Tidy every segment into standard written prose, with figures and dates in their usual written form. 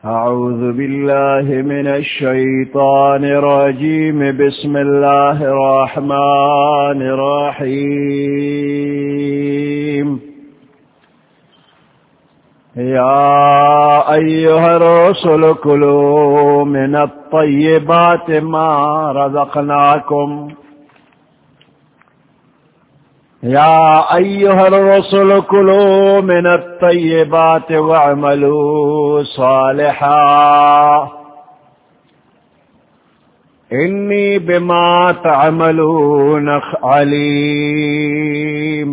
أعوذ بالله من الشيطان الرجيم. بسم الله الرحمن الرحيم. يا أيها الرسل كلوا من الطيبات ما رزقناكم. يا أيها الرسل كلوا من الطيبات واعملوا صالحا إني بما تعملون عليم.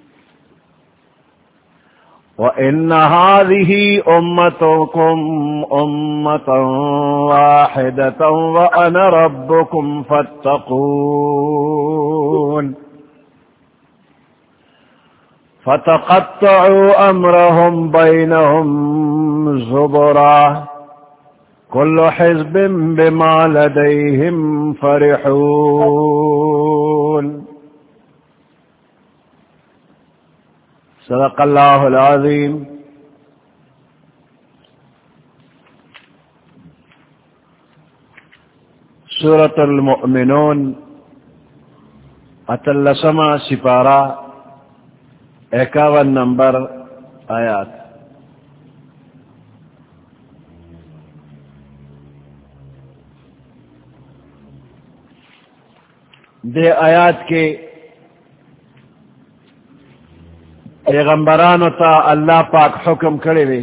وإن هذه أمتكم أمة واحدة وأنا ربكم فاتقون. فتقطعوا أمرهم بينهم زبرا كل حزب بما لديهم فرحون. صدق الله العظيم. سورة المؤمنون اتلسما سپارہ 51 نمبر آیات. دے آیات کے پیغمبرانو تا اللہ پاک حکم کرے وے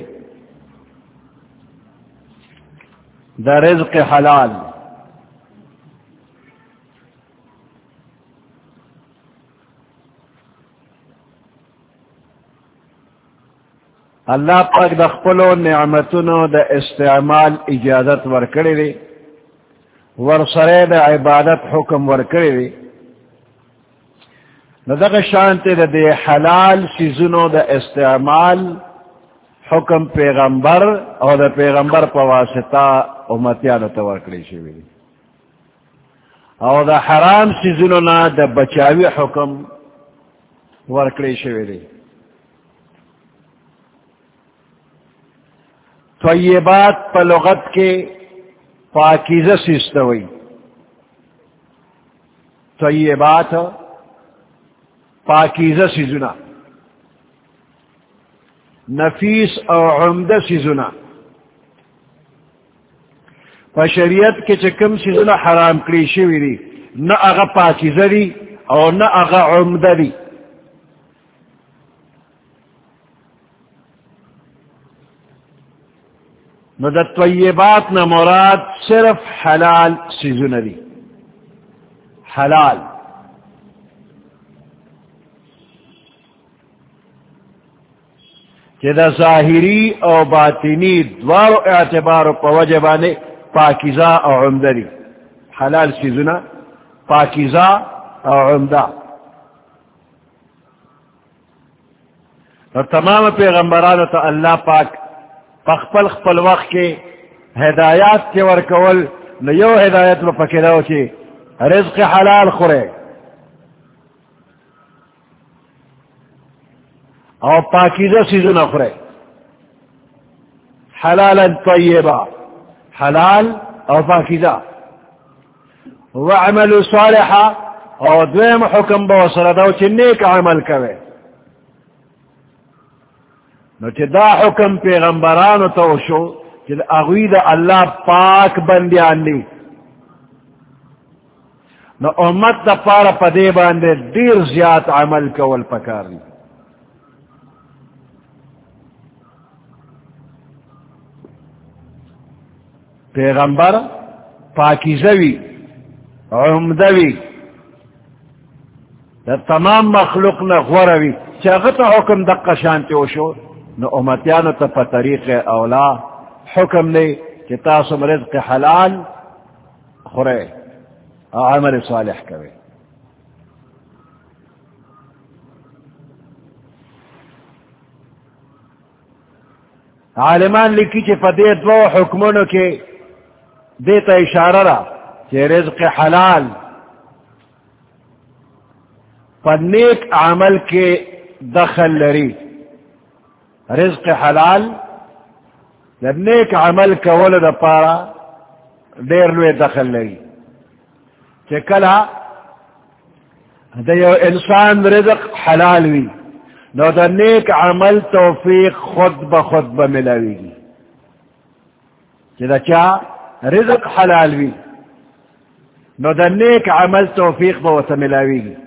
دا رزق حلال. اللہ پاک دا خپلو نعمتونو دا استعمال اجازت ورکڑی وی، ورسرے دا عبادت حکم ورکڑی وی. دا شانتے دا دے حلال سیزنو دا استعمال حکم پیغمبر اور دا پیغمبر پا واسطہ امتیانو تا ورکڑی شوی دی. اور دا حرام سیزنو نا دا بچاوی حکم ورکڑی شوی دی. طیبات پا لغت کے پاکیزہ سیستوئی. طیبات پاکیزہ سیزنا، نفیس او عمدہ سیزنا. پا شریعت کے چکم سیزنا حرام کری شوی دی، نہ اغا پاکیزہ دی اور نہ اغا عمدہ دی. نو دا طیبات نا مراد صرف حلال سیزن دی. حلال کہ دا ظاہری او باطنی دوارو اعتبارو پا وجبانے پاکیزہ او عمدہ دی. حلال سیزن پاکیزہ او عمدہ. اور تمام پیغمبرانو تا اللہ پاک پخپل خپل وقت کے ہدایات کے ورکول نیو ہدایت میں پکڑاو چی رزق حلال خورے اور پاکیزہ سیزن خورے. حلالا طیبا، حلال اور پاکیزہ. وعملوا صالحا، اور دویم حکم بوصردو چی نیک عمل کرے. نو چی دا حکم پیغمبرانو تو شو چی دا اغوی دا اللہ پاک بندیان دی. نو امت دا پارا پدے باندے دیر زیاد عمل کول پکار دی. پیغمبر پاکیزوی عمدوی دا تمام مخلوق نا غوروی چاگتا حکم دقا شانتی ہو شو. نو امتیانو تا پا طریق اولا حکم لے کہ تاسم رزق حلال خورے عمل صالح کرے. عالمان لکی چی فدی دو حکمونو کے دیتا اشارہ را چی رزق حلال پر نیک عمل کے دخل لری. رزق حلال دا نیک عمل کول دا پارا دیر لوے دخل لگی کہ کلا دا یو انسان رزق حلال وی نو دا نیک عمل توفیق خود بخود بملاوی گی کہ دا چا رزق حلال وی نو دا نیک عمل توفیق بوتا ملاوی گی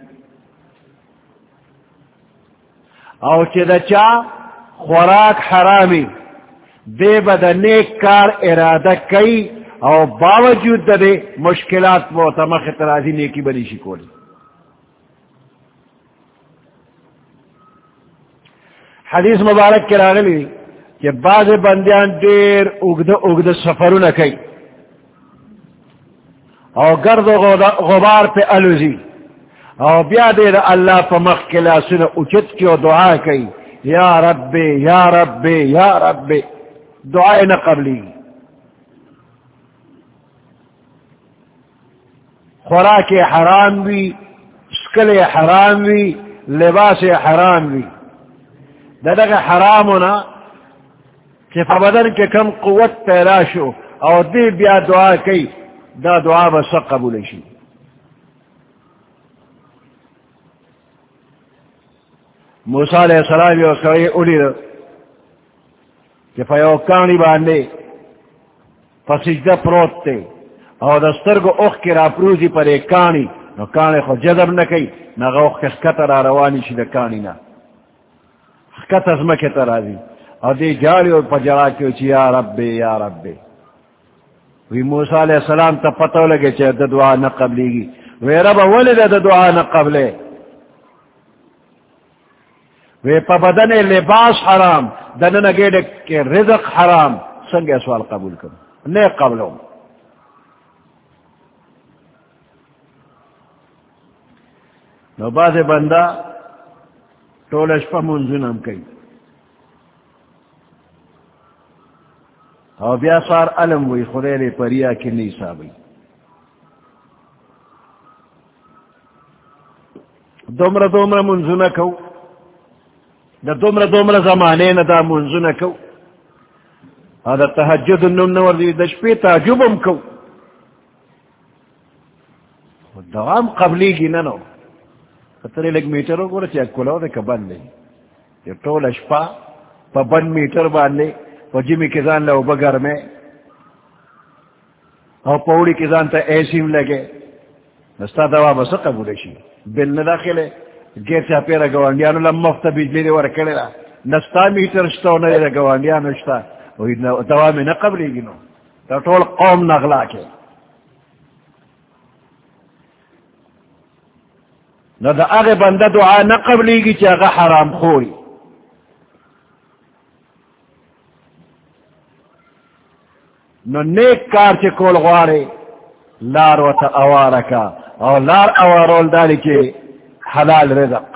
او چې دا چا خوراک حرامی دے با دا نیک کار ارادہ کئی او باوجود دا دے مشکلات بہتا مخطرازی نیکی بلی شکولی حدیث مبارک کے راغلی کہ بعض بندیان دیر اگد سفرو نکی او گرد و غبار پہ الوزی او بیا دے دا اللہ پا مخ کے لاسن اچت کی و دعا کی یا رب یا رب یا رب دعائے نہ قبلی خوراک حرام بھی سکل حرام بھی لباس حرام بھی دادا حرام ہونا کہ بدن کے کم قوت پیدا شو اور دی بیا دعا کی دا دعا بس قبول شی موسیٰ علیہ السلام یو سوئی اولی دا کہ فیو کانی باندے فسجدہ پروت تے او دسترگو اخ کی راپروزی پر ایک کانی نو کانی خود جذب نکی نگا اخ کس کتر آروانی شی دا کانی نا خکت از مکتر آزی او دی جالی و پجرا کیو چی یا رب یا رب وی موسیٰ علیہ السلام تا پتو لگے چی دا دعا نقبلی گی وی رب ولد دا دعا نقبلے وی پا بدن لباس حرام دنن گیڑے کہ رزق حرام سنگے سوال قبول کرو نیک قبلوں نو باز بندہ ٹولش پا منزنم کئی او بیا سار علم وی خدیر پریا کی نیسا بی دومر منزنہ کو دا دومر زمانے نا دا منزنہ کو دا تحجد النم نور دی دا شپی تعجبم کو دوام قبلی گی ننو خطری لگ میٹرو گو رچی اکولو دا کبن لے یہ طول اشپا پا بن میٹر باندے پا جمی کزان لو بگر میں او پوڑی کزان تا ایسیم لگے نستا دوا بس قبول شی بل نداخلے گیر چا پیرا گوانڈیانو لم مفتا بجلی دے ورکلے را نستا میٹر شتاو ندے گوانڈیانو شتا دوا میں نقبلی گی نو تا طول قوم نغلا کے نو دا اغی بندہ دعا نقبلی گی چا اغا حرام خوری نو نیک کار چے کول غوارے لار و تا اوارکا اور لار اوارول دالی کے حلال رزق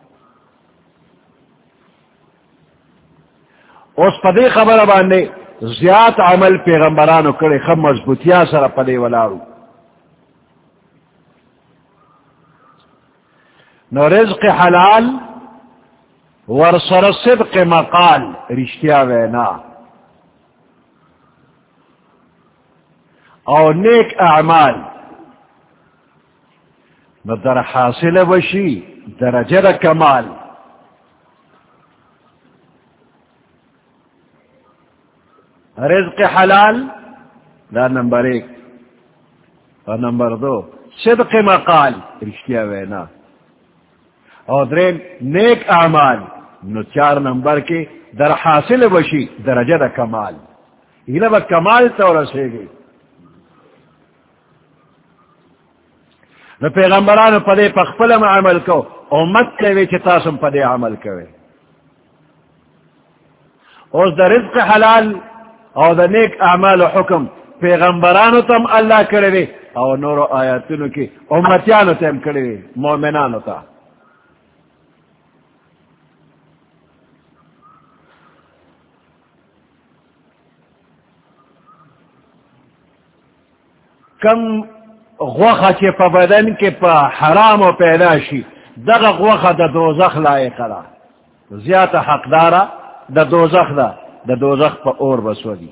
اس پدے خبر باندے زیاد عمل پیغمبرانو کرے خم مضبوطیا سر پدے ولارو نو رزق حلال ورسر صدق مقال رشتیا وینا او نیک اعمال نو در حاصل وشی درجہ کمال رزق حلال دا نمبر 1 اور نمبر 2 صدق مقال رشتیا وینا اور درین نیک اعمال نو 4 نمبر کے در حاصل وشی درجہ کمال یہ با کمال تو رسے گی نو پیغمبرانو پدے پخپلم عمل کو امت کے چتاسم پدے عمل کرے اور دا رزق حلال اور دا نیک اعمال و حکم پیغمبرانو تم اللہ کرے اور نور آیاتنو کی امتیانو تم کرے مومنانو تا کم غوخا چی پا بدن کے پا حرام و پیدا شی دغا غوخا دا دوزخ لائے کرا زیادہ حقدارا دا دوزخ دا دا دوزخ پا اور بسودی.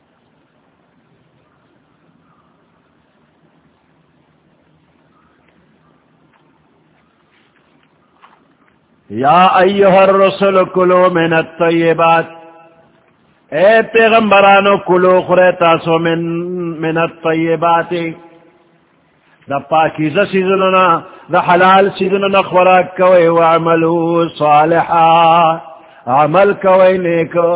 یا ایها الرسل کلوا من الطیبات، اے پیغمبرانو کلو خورے تاسو من الطیبات، دا پاکیزہ سیزننا دا حلال سیزننا خوراک کوئی، وعملو صالحا، عمل کوئی نیکو.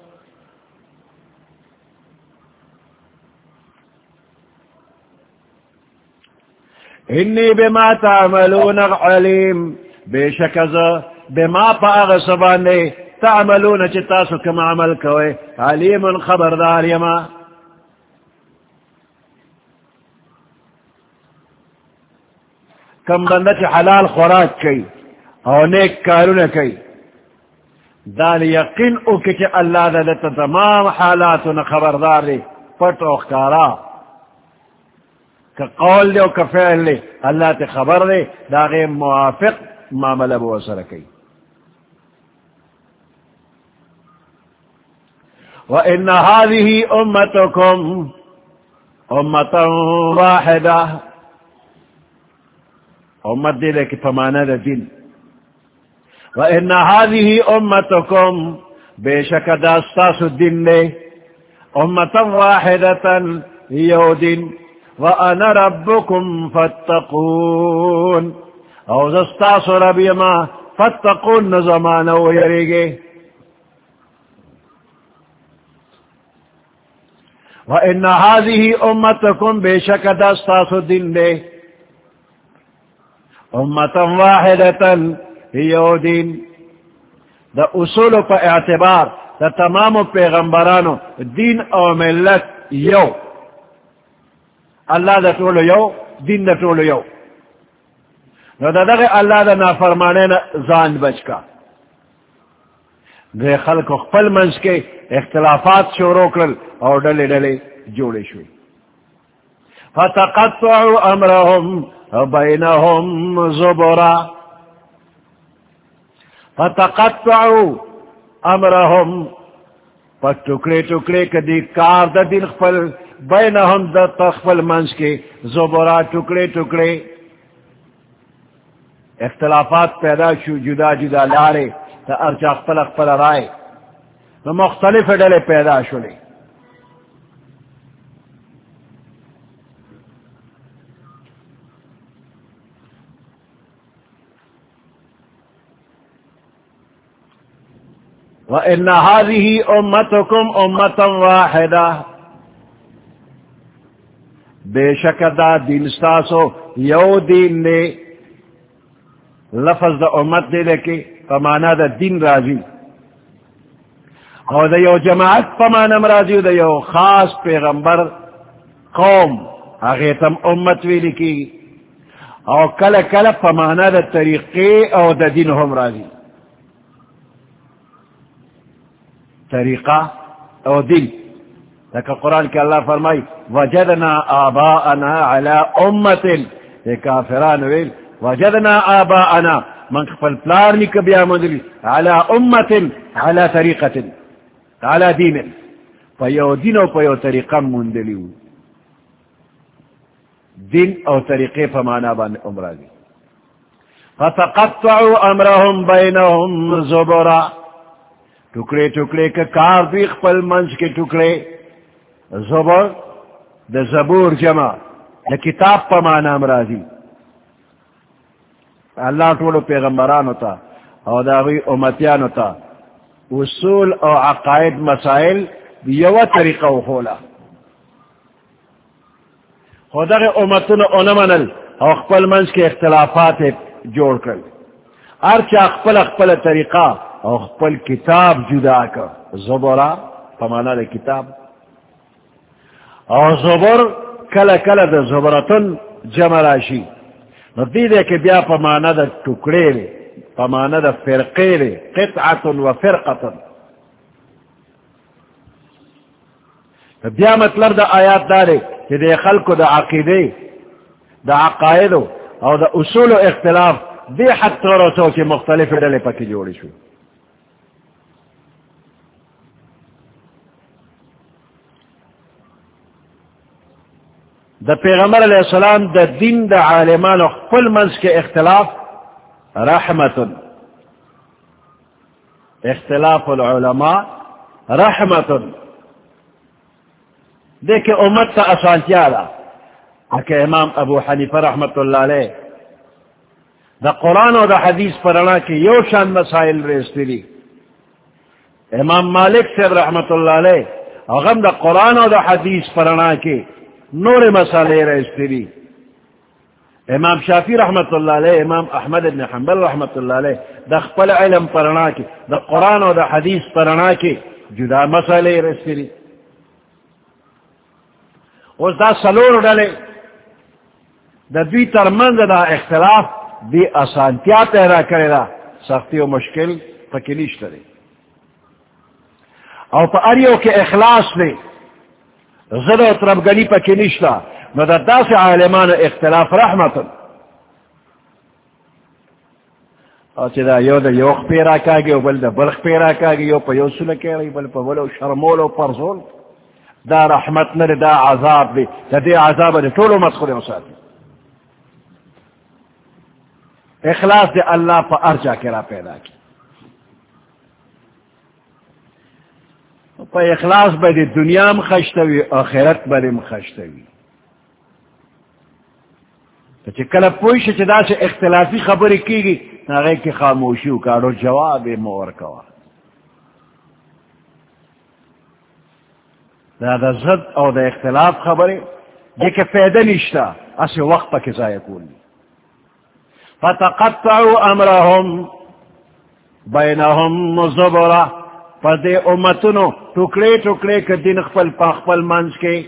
انی بما تعملون علیم، بے شک از بما پا اغسبانے تعملون چتاسو کم عمل کوئے علیم خبردار یما. کم بندہ چی حلال خوراک کئی او نیک کارون کئی، دال یقین اوکی چی اللہ دا تمام حالاتون خبردار دی، پٹ اخکارا کہ قول دے و کہ فعل دے اللہ تے خبر دے، دا غیر موافق معاملہ بوسر کئی. وَإِنَّ هَذِهِ أُمَّتُكُمْ أُمَّةً وَاحِدَةً، امت دے لے کی پمانا دا دن. وَإِنَّ هَذِهِ أُمَّتُكُمْ، بے شک داستاس الدن لے، أُمَّةً وَاحِدَةً یو دن. وَأَنَا رَبُّكُمْ فَاتَّقُونَ، او زستاس رب یما فَاتَّقُونَ نظمانو یریگے. وَإِنَّ هَذِهِ أُمَّتُكُمْ، بے شک داستاس الدن لے، امتا واحدتا یو دین. دا اصول پا اعتبار دا تمام پیغمبرانو دین او ملت یو، اللہ دا طول یو، دین دا طول یو. نو دا دغی اللہ دا نافرمانے زان بچ کا دے خلق خپل منز کے اختلافات شروع کرل اور ڈلے ڈلے جوڑے شوئی. فتقطعوا امرهم بینہم زبرا، فتقطعوا امرهم پا ٹکڑے ٹکڑے کدی کار دا دین خپل، بینہم دا تخفل منز کے زبرا ٹکڑے ٹکڑے، اختلافات پیدا شو، جدا جدا لارے تا ارچا خپل خپل رائے، تو مختلف ڈلے پیدا شولے. وَإِنَّ هَذِهِ أُمَّتُكُمْ أُمَّةً وَاحِدَةً، بے شک دا دین ستاسو یو دین نے. لفظ دا امت دے لکے پمانا دا دین راضی، اور دا یو جماعت پمانا مرازی، دا یو خاص پیغمبر قوم اغیتم امت وی لکی، اور کل کل پمانا دا طریقے اور دا دین ہم راضی. طریقہ او دین، لیکن قرآن کے اللہ فرمائی وجدنا آباءنا علی امت، یہ کافران ویل وجدنا آباءنا من خپل پلار نک بیا مندلی علی امت علی طریقت علی دین، پیو دین او پیو طریقہ مندلیو. دین او طریقے فمانا بان امراضی. فتقطعوا امرهم بینهم زبرا، ٹکڑے ٹکڑے کا کار بھی خپل منز کے ٹکڑے. زبر دا زبور جمع دا کتاب پا مانا امراضی. اللہ ٹولو پیغمبران ہوتا اور داغی امتیان ہوتا اصول او عقائد مسائل یو طریقہ خولا. خدا کے امتن انمنل اور خپل منز کے اختلافات جوڑ کر ارچا خپل خپل طریقہ اور خپل کتاب جدا کر. زبرا پمانا دے کتاب، اور زبر کل کل دا زبرتن جمع راشی. ندی دے کہ بیا پمانا دا ٹکڑے لے، پمانا دا فرقے لے، قطعتن و فرقتن. بیا مطلب دا آیات دارے کہ دے خلق دا عقیدے، دا عقائدو اور دا اصول و اختلاف دے حد طورتو کہ مختلف ڈلے پکی جوڑی شو. دا پیغمبر علیہ السلام دا دین دا عالمان خپل منز کے اختلاف رحمت، اختلاف العلماء رحمت، دیکھے امت کا اسانتیا دا کہ امام ابو حنیفہ رحمت اللہ علیہ دا قرآن و دا حدیث پرانا کی یو شان مسائل ریستری، امام مالک سے رحمت اللہ علیہ اغم دا قرآن و دا حدیث پرانا کی نور مسائل ریستری، امام شافی رحمت اللہ علیہ، امام احمد بن حنبل رحمت اللہ علیہ دا خپل علم پرانا کی دا قرآن و دا حدیث پرانا کی جدا مسائل ریستری. اس دا سلور ڈلے دا دوی ترمند دا اختلاف دی آسانتیا پیدا کرے دا، سختی و مشکل پکنیش کرے، او پا اریو کے اخلاص دے زد و طرفگنی پکنیش دا نو دا سے عالمان اختلاف رحمت، او چی دا یو دا یوخ پیرا کاگی او بل دا بلخ پیرا کاگی، یو پا یو سلکے رہی بل پا بلو شرمول و پرزول، دا رحمت نر دا عذاب دی، دا دی عذاب دی طولو مدخول مساتی. اخلاص دے اللہ پا ارجا کرا پیدا کی، پا اخلاص با دی دنیا مخشتوی آخرت با دی مخشتوی. تو چی کل پویش چی دا سے اختلافی خبری کی گی ناغی کی خاموشیو کارو جواب مور کوا، دا زد او دا اختلاف خبری دیکھ فیدہ نشتا اسی وقت پا کسا یکونی. فتقطعوا امرهم بینهم زبرا، پس دے امتنو ٹکڑے ٹکڑے کے دن خپل پا خپل منز کے،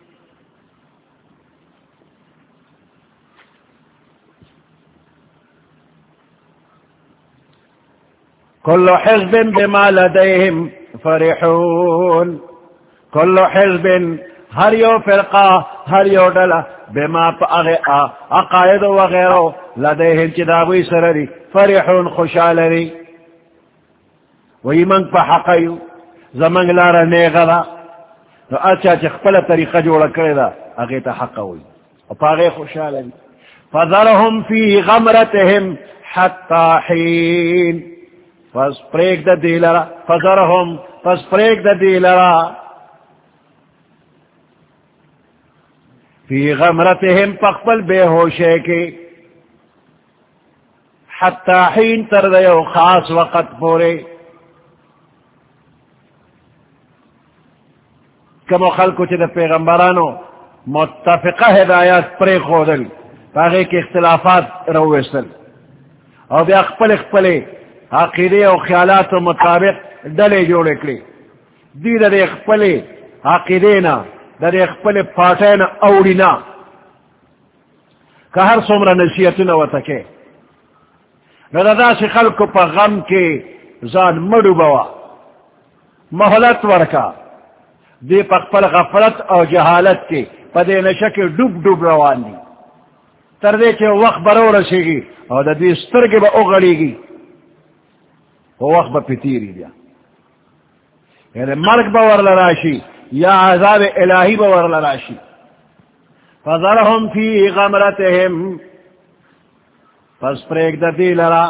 کل حزب بما لدیہم فرحون، کل حزب ہر یو فرقہ ہر یو ڈلا بما پا عقائد وغیرہ لدیہم چی داوی سرری فرحون خوشالری، وی منگ پا حقیو زمنگ لارا نیغلا تو اچھا چی خپل طریقہ جوڑا کردا اگیتا حقوی و پا غی خوشالری. فذرهم فی غمرتهم حتی حین، پس پریک دا دیلرا، فذرهم پس پریک دا دیلرا فی غمرتهم پخپل بے ہوشے کے حتی حین تردیو خاص وقت پورے. کم خلقو چی دا پیغمبرانو متفقہ ہدایات پرے خودل باقی کے اختلافات رویستل اور بیا اخپل اخپلے عقیدے و خیالات و مطابق ڈلے جوڑے کلی دی دا دے اخپلے عقیدینا دا دے اخپلے پاٹینا اوڑینا کہ ہر سمرہ نصیحتنا و تکے دا سی خلقو پا غم کے زان مڑو بوا محلت ورکا دی پخپل غفلت او جہالت کے پدے نشک ڈوب ڈوب روان دی تردے کے وقت برو رسے گی اور دا دی سترگ با اغلی گی وہ وقت با پتیری دیا، یعنی مرگ باور لراشی یا عذاب الہی باور لراشی. فذرهم فی غمرتهم پس پریک دا دی لرا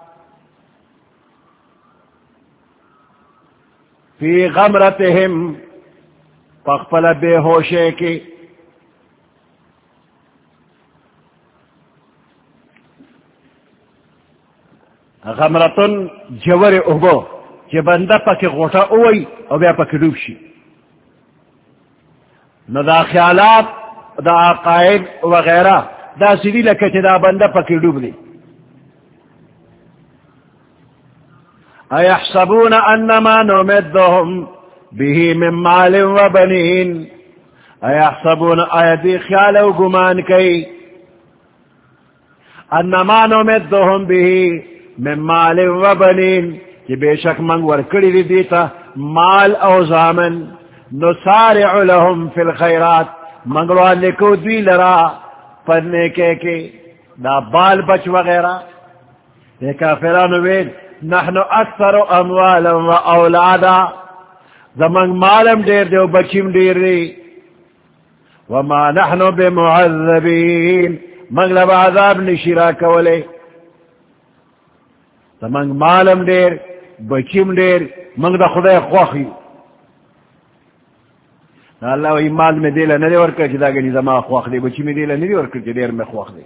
فی غمرتهم پخپل بے ہوشے کی غمرتن جور اوبو چی بندہ پاکی غوٹا اوئی او بیا پاکی ڈوب شی، نو دا خیالات دا عقائد وغیرہ دا سیدی لکا چی دا بندہ پاکی ڈوب دی. ایحسبون انما نمدهم به من مال و بنین، ایحسبون آیدی خیال و گمان کئی انما نمدهم به من مال و بنین کہ بے شک منگ ورکڑی دی دیتا مال او زامن، نسارع لهم فی الخیرات منگوان لکو دوی لرا پڑھنے کے دا بال بچ وغیرہ. یہ کافرانو وید نحن اکثر اموالا و اولادا، زمانگ مالم دیر دے و بچیم دیر دی، وما نحن بمعذبین مغلب عذاب نشرا کولے تمنگ مالم دیر بچیم دیر منگ دا خدای خواخی اللہ وی مال میں دیلا ندی ورکر چی دا گنی زمان خواخ دے بچی میں دیلا ندی ورکر چی دیر میں خواخ دے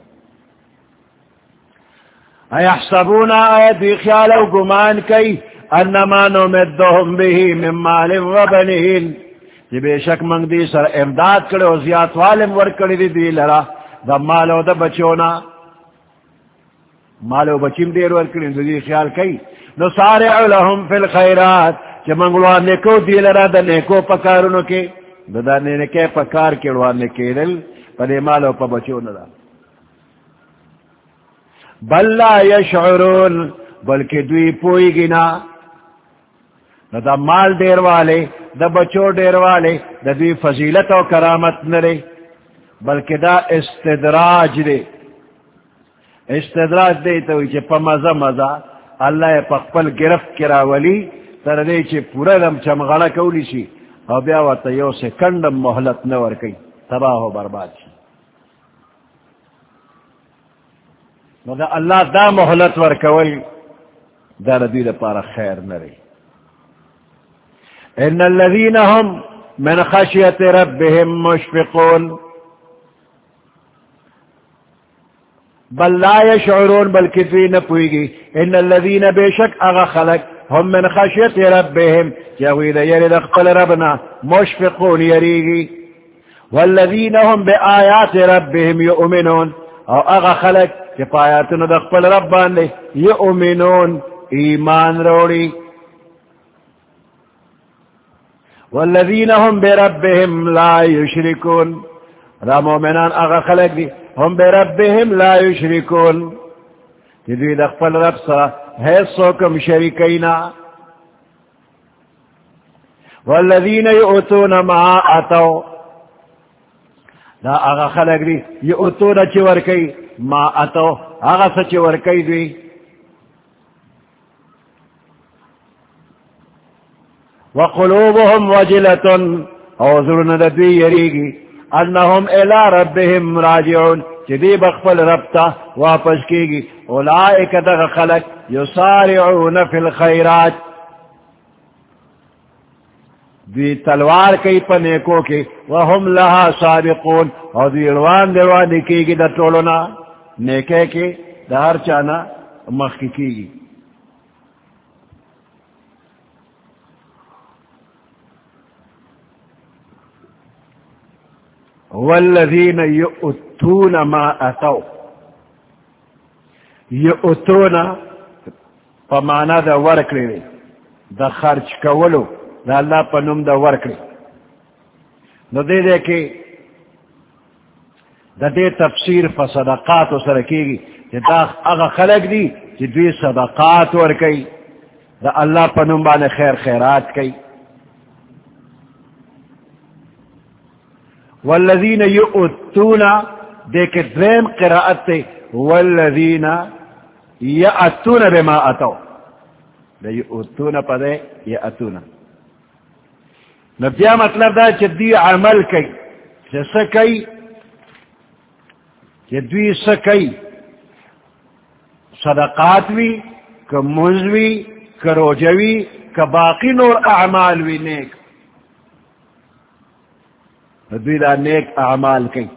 ایحسبون آیت وی خیال و گمان کئی انما نمدهم به من مال و بنین جی بے شک منگ دی سر امداد کرے و زیاد والم ورکر دی لرا دا مال و دا بچونا مال و بچیم دیر ورکر دی خیال کئی نصارع لهم فی الخیرات چی منگلوان نکو دی لرا دا نیکو پکارونو کے دا نیکے پکار کروان نکے دل پدے مال و پا بچونا دا بل لا یشعرون بلکہ دوی پوئی گنا دا مال دیر والے دا بچو دیر والے دا دوی فضیلت و کرامت نرے بلکہ دا استدراج دے استدراج دے تو چی پا مزا مزا اللہ پخپل گرفت کرا ولی تر دے چی پورا دم چمغڑا کولی شی او بیا وطا یو سکندم محلت نور کئی تباہ و برباد شی دا اللہ دا محلت ورکول دا ردی دا پارا خیر نرے ان الذین هم من خشیت ربهم مشفقون بل لا يشعرون بلکہ دوی نپوئگی ان الذین بے شک اغا خلق هم من خشیت ربهم جاوید یرد اخبر ربنا مشفقون یریگی والذین هم بے آیات ربهم یؤمنون او اغا خلق کہ پایاتن دخپل ربان لے یؤمنون ایمان روڑی والذین هم بربهم لا یشرکون را مومنان اغا خلق دی هم بربهم لا یشرکون کہ دوی دخپل رب سرا حیثو کم شرکینا والذین یؤتون ما اتو دا اغا خلق دی یؤتون چی ورکی ما اتو اغا سچ ورکی دوی وقلوبهم وجلتن اوزرن دوی یریگی انہم الى ربهم راجعون چی دی بخفل ربتا واپس کیگی اولائک دغ خلق یسارعون فی الخیرات دوی تلوار کئی پنیکو کی وهم لها سابقون اور دوی روان دیوانی کیگی دا طولنا نیکے کی دا ہر چانا مخی کیگی والذین یؤتون ما اتو یؤتون پمانا دا ورکلی دا خرچ کولو دا اللہ پنم دا ورکلی نو دے دے کہ دا دے تفسیر فصدقات و سرکیگی کہ دا اغا خلق دی کہ دوی صدقات ورکی دا اللہ پنم بانے خیر خیرات کی والذین یؤتون دیکھ درم قراءت تے والذین یأتون بما اتو دا یؤتون پا دے یأتون نبیا مطلب دا چھ دی عمل کئی چھ سکی چھ دوی سکی صدقات وی کہ منزوی کہ روجوی کہ باقی نور اعمال وی نیک دوی دا نیک اعمال کئی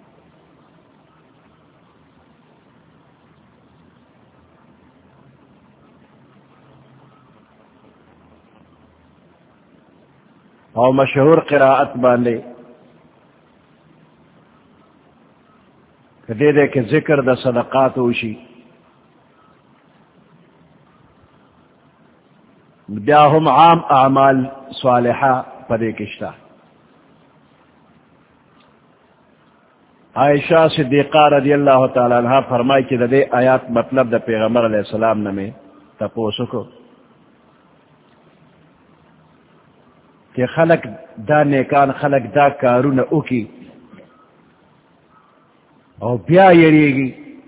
او مشہور قراءت باندے کہ دے دے کہ ذکر دا صدقات ہوشی بیا ہم عام اعمال صالحہ پدے کشتا عائشہ صدیقہ رضی اللہ تعالی عنہ فرمائی کہ دے آیات مطلب دا پیغمبر علیہ السلام نمے تپوسو کو کہ خلق دا نیکان خلق دا کارون اوکی او بیا یریگی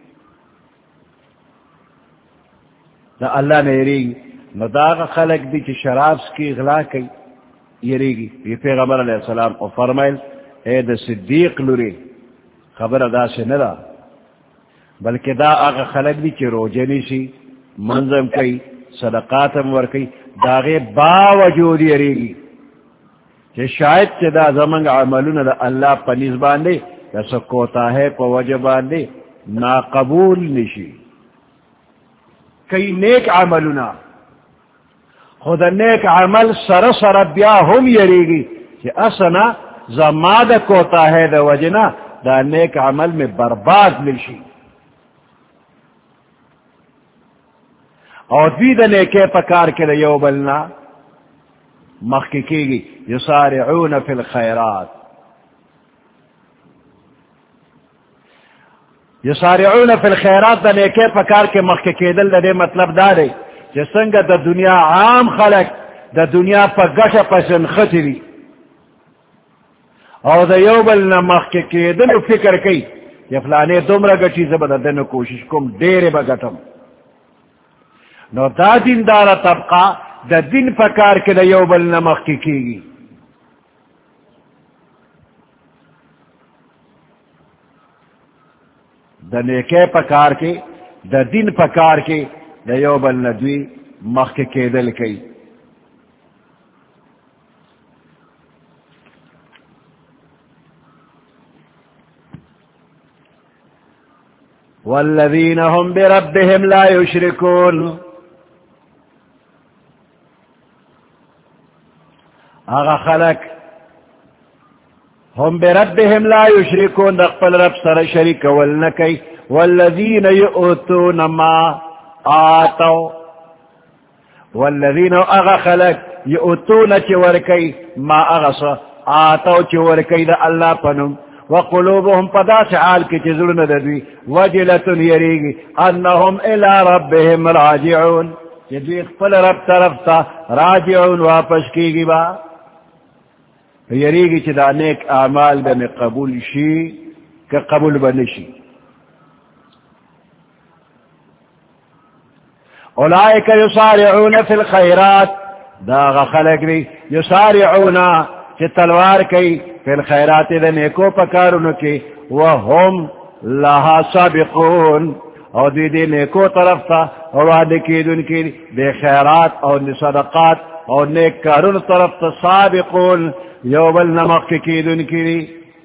دا اللہ نے یریگی نو دا خلق دی چی شراب کی غلا کی یریگی یہ پیغمبر علیہ السلام او فرمائل اے دا صدیق لوری خبر ادا سے ندا بلکہ دا آغا خلق دی چی روجنی سی منظم کئی صدقاتم ورکی داغے باوجود یریگی کہ شاید چی دا زمانگ عملون دا اللہ پنیز باندے یا سکوتا ہے پا وجہ باندے ناقبول نشی کئی نیک عملونا خود نیک عمل سر سر بیا ہم یریگی کہ اسنا زماد کوتا ہے دا وجنا دا نیک عمل میں برباد ملشی اور دوی دا نیکے پکار کے دا یو بلنا مخی کی گی یسارعون فی الخیرات یسارعون فی الخیرات دا نیکے پکار کے مخی کی دل دا دے مطلب دا دے جسنگ دا دنیا عام خلق دا دنیا پا گشا پسن خطری اور دا یو بلنا مخی کی دل فکر کئی یا فلانے دمرا گٹی زبا دن کوشش کم دیر با گٹم نو دا دین دارا طبقہ دا دین پکار کے دا یو بلنا مخی کی گی دا نیکے پکار کے دا دین پکار کے دا یو بلنا دوی مخی کے دل کئی والذین هم بربهم لا یشرکون آغا خلق هم بربهم لا یشرکون دقبل رب سر شرک والنکی والذین یؤتون ما آتو والذین آغا خلق یؤتون چورکی ما اغص آتو چورکی دا اللہ پنم وقلوبهم پداس حال کی چیزرن دوی وجلتن یریگی انہم الى ربهم راجعون چیزوی اقفل رب طرف تا راجعون واپس کی گی با یریگی چیزا نیک اعمال بن قبول شی کہ قبول بنشی اولئک یسارعون فی الخیرات داغ خلق بھی یسارعون چی تلوار کئی فی الخیرات دا نیکو پکارونو کی وهم لہا سابقون اور دی نیکو طرف تا وعد کی دن کی بے خیرات اور صدقات اور نیک کارون طرف تا سابقون یوبل نمق کی دن کی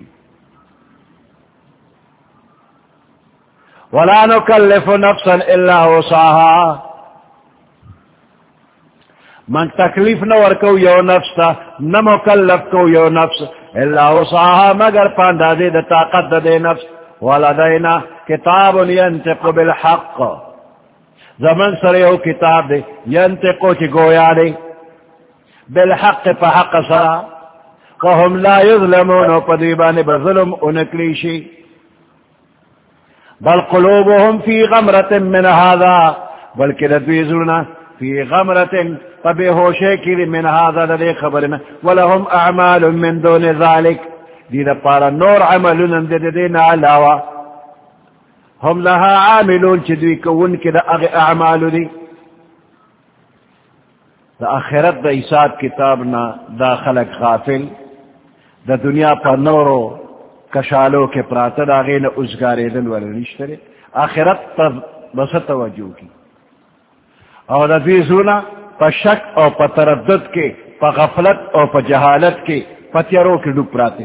ولا نکلف نفسا الا وسعها من تکلیف نہ ورکو یو نفس تا نہ مکلف کو یو نفس الا وسعها مگر پاندازے دا طاقت دا دے نفس ولدینا کتاب ینطق بالحق زمن سریو کتاب دے ینطقو چی گویا دے بالحق پا حق سرا وهم لا یظلمون پدیبان بظلم انکلیشی بل قلوبهم فی غمرت من هذا بلکہ ندویزونا فی غمرت فبے ہوشے کی من هذا دے خبرنا ولهم اعمال من دون ذلك دی دا پارا نور عملون دے دینا علاوہ هم لها عاملون چدوی کون کی دا اغی اعمال دی دا آخرت دا حساب کتابنا دا خلق غافل دا دنیا پر نورو کشالو کے پراتا دا غین ازگارے دن والا نشترے آخرت پر بس توجہ کی اور دا دیزونا پا شک اور پا تردد کے پا غفلت اور پا جہالت کے پتیاروں کے ڈوب پراتے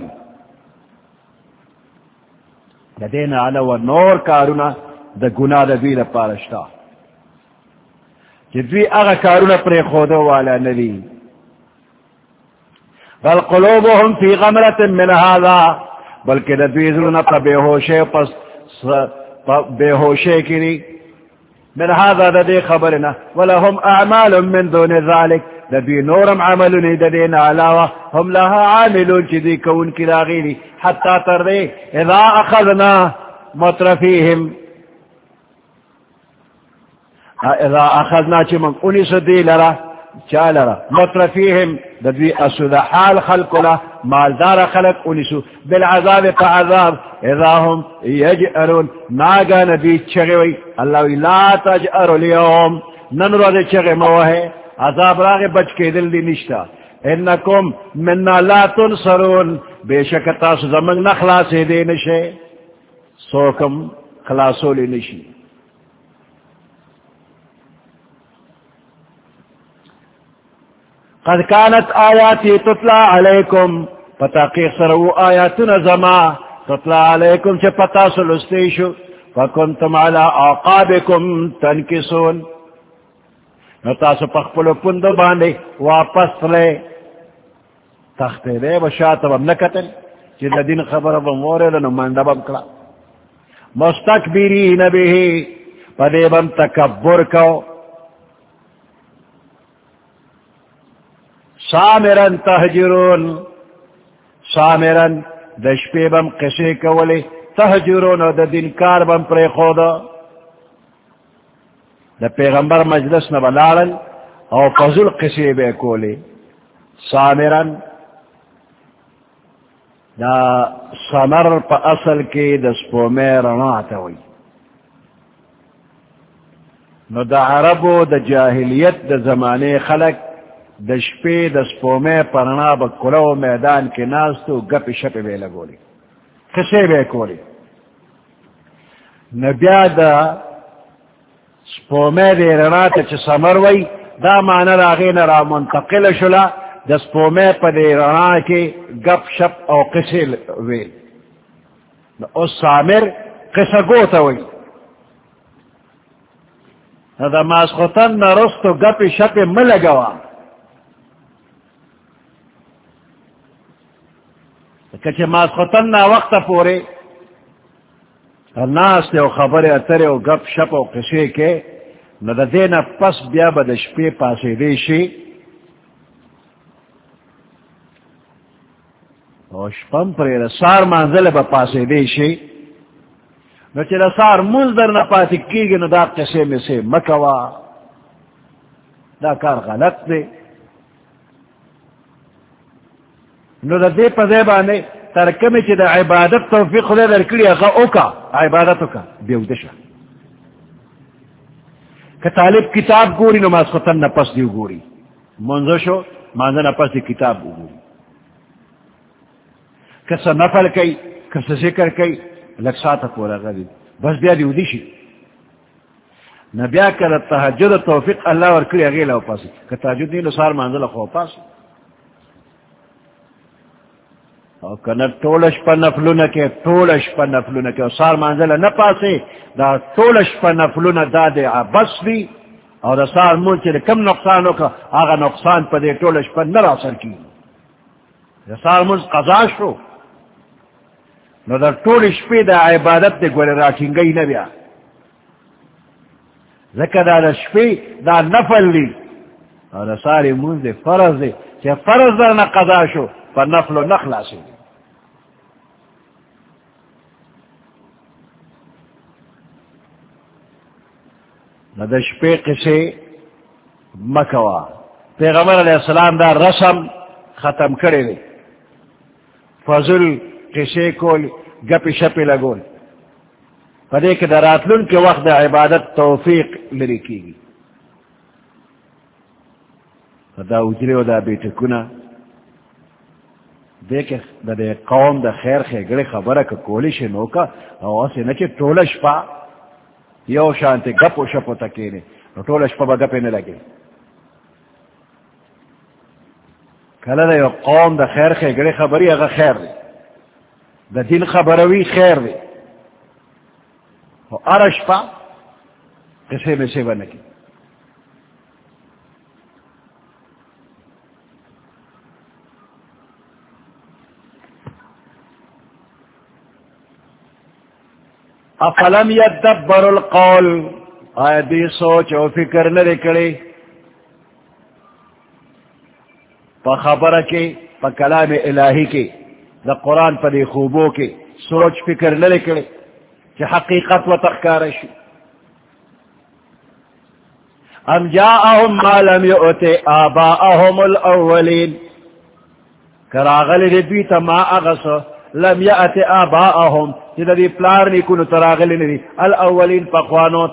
دا دین علاوہ نور کارونا دا گناہ دا دوی دا پارشتا کہ دوی اغا کارونا پر خودو والا ندی بل قلوبهم فی غمرت من هذا بلکہ دا دوی ذلونا پا بے ہوشے پا بے ہوشے کی من هذا دا دے خبرنا ولهم اعمال من دون ذلك دا دوی نورم عملونی دا دین علاوہ هم لها عاملون چی دی کون کی لاغیلی حتی تردے اذا اخذنا مطرفیهم اذا اخذنا چی من انیس دی لرا چالرا مطرفیهم دا دوی اسود حال خلق لا مالدار خلق انیسو بالعذاب فعذاب اذا هم یجئرون ناگا نبی چگوی اللہ لا تجئر اليوم ننرو دے چگے موہے عذاب راغ بچ کے دل دی نشتا انکم مننا لا تنصرون، بے شک تاسو زمنگ نخلاصے دے نشے، سوکم خلاصولی نشی. قد كانت آیاتی تطلع علیکم، فتحقیق سرو آیاتنا زما تطلع علیکم چھ پتا سلستیشو، فکنتم علی اعقابکم تنکسون، نتاسو پخپلو پندو باندے واپس لے تختے دے وشاتبم نکتل چھ دین خبر بمورے لنو مندبم کلا مستکبرین بھی پدیبم تکبر کو، سامرن تہجرون، سامرن دشپی بم قصے کولی، تہجرون و دا دین کار بم پری خود، دا پیغمبر مجلس نبلالن او فضل قصے بے کولی. سامرن دا سمر پا اصل کی دا سپومی رناتوی، نو دا عربو دا جاہلیت دا زمانے خلق دا شپی دا سپومی پرنا با کلو میدان کے ناستو گپ شپ بے لگولی، قصے بے کولی. نبیا دا سپومی دے رنات چھ سمر وی، دا معنی راغین را منتقل شلا دا سپومی پا دے رنا کے گپ شپ او قصے ویل، او سامر قصہ گوتا وی. دا ماسخوتن نرستو گپ شپ ملگوا، کچھ ماسخوتن نا وقت پورے ناس تے او خبر اترے او گپ شپ او قصے کے، نو دا دینا پس بیا با دا شپی پاسے دیشی او شپم پرے دا سار منزل با پاسے دیشی، نو چی دا سار منزدر نا پاسی کی گی، نو دا قصے میں سے مکوا، دا کار غلط دے. نو دا دے پا زیبانے ترکمی چی دا عبادت توفیق خدا در کری اغا اوکا عبادتو کا بیودشا، کہ طالب کتاب گوری نو ماسخوتن نپس دیو گوری، منزو شو مانزا نپس دی کتاب گوری، کسا نفل کئی کسا ذکر کئی لکساتا پورا غدی بس بیا دیو دیشی. نبیا کل تحجد توفیق اللہ ورکری اغیل او پاسی، کہ تحجد نیلو سار مانزل خو پاسی، او کنر طولش پا نفلونا کے، طولش پا نفلونا کے، او سار مانزل نپاسے دا طولش پا نفلونا دا دے عبس دی، او دا سار مونچے کم نقصانو کا آغا نقصان پا دے طولش پا نراسر کی، دا سار مونچ قضا شو، نو دا طولش پی دا عبادت دے گولی راکینگئی نبیا، ذکر دا شپی دا نفل دی، او دا ساری مونچ دے فرض دے، چہ فرض در نا قضا شو پا نفل و نخلاصی دی. دا شپی قصے مکوا، پیغمبر علیہ السلام دا رسم ختم کرے دے، فضل قصے کول گپی شپی لگول، پدے کہ دراتلن کے وقت دا عبادت توفیق لری کی گی. دا اجرے و دا بیٹکونا دیکھ دا دے قوم دا خیر خیگڑے خبرک کولیش نوکا، او اسے نچے ٹولش پا یو شانتے گپ و شپو تکینے، ٹولش پا با گپے نلگے. کلا دا یو قوم دا خیر خیگڑے خبری اگا خیر دے، دا دین خبروی خیر دے، ارش پا کسے میں سے بنکی. افلم یدبر القول، آیا دی سوچ او فکر نہ کرے پا خبر کے، پا کلام الہی کے، دا قرآن پا دی خوبوں کے سوچ فکر نہ کرے کہ حقیقت و تخکارش. ام جاءہم ما لم یؤت آباءہم الاولین، کراغل ربیت ما اغسو لم یأت آباءہم جدا دی پلار نکنو تراغل ندی الاولین پخوانو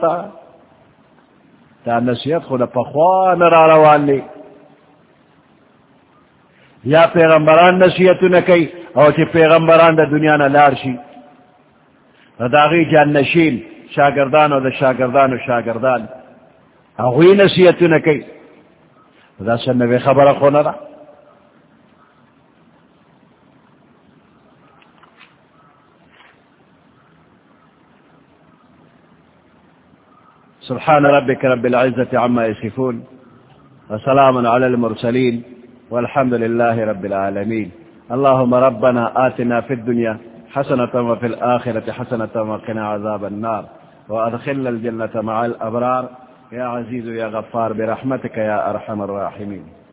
تا نصیحت خود پخوان را روان لی. یا پیغمبران نصیحتو نکی او چی پیغمبران دا دنیا نا لارشی داغی جان نشین شاگردان او دا شاگردان و شاگردان اغوی نصیحتو نکی دا سنوی خبر خونا دا سبحان ربك رب العزة عما يصفون وسلام على المرسلين والحمد لله رب العالمين. اللهم ربنا آتنا في الدنيا حسنة وفي الآخرة حسنة وقنا عذاب النار وأدخلنا الجنة مع الأبرار يا عزيز يا غفار برحمتك يا أرحم الراحمين.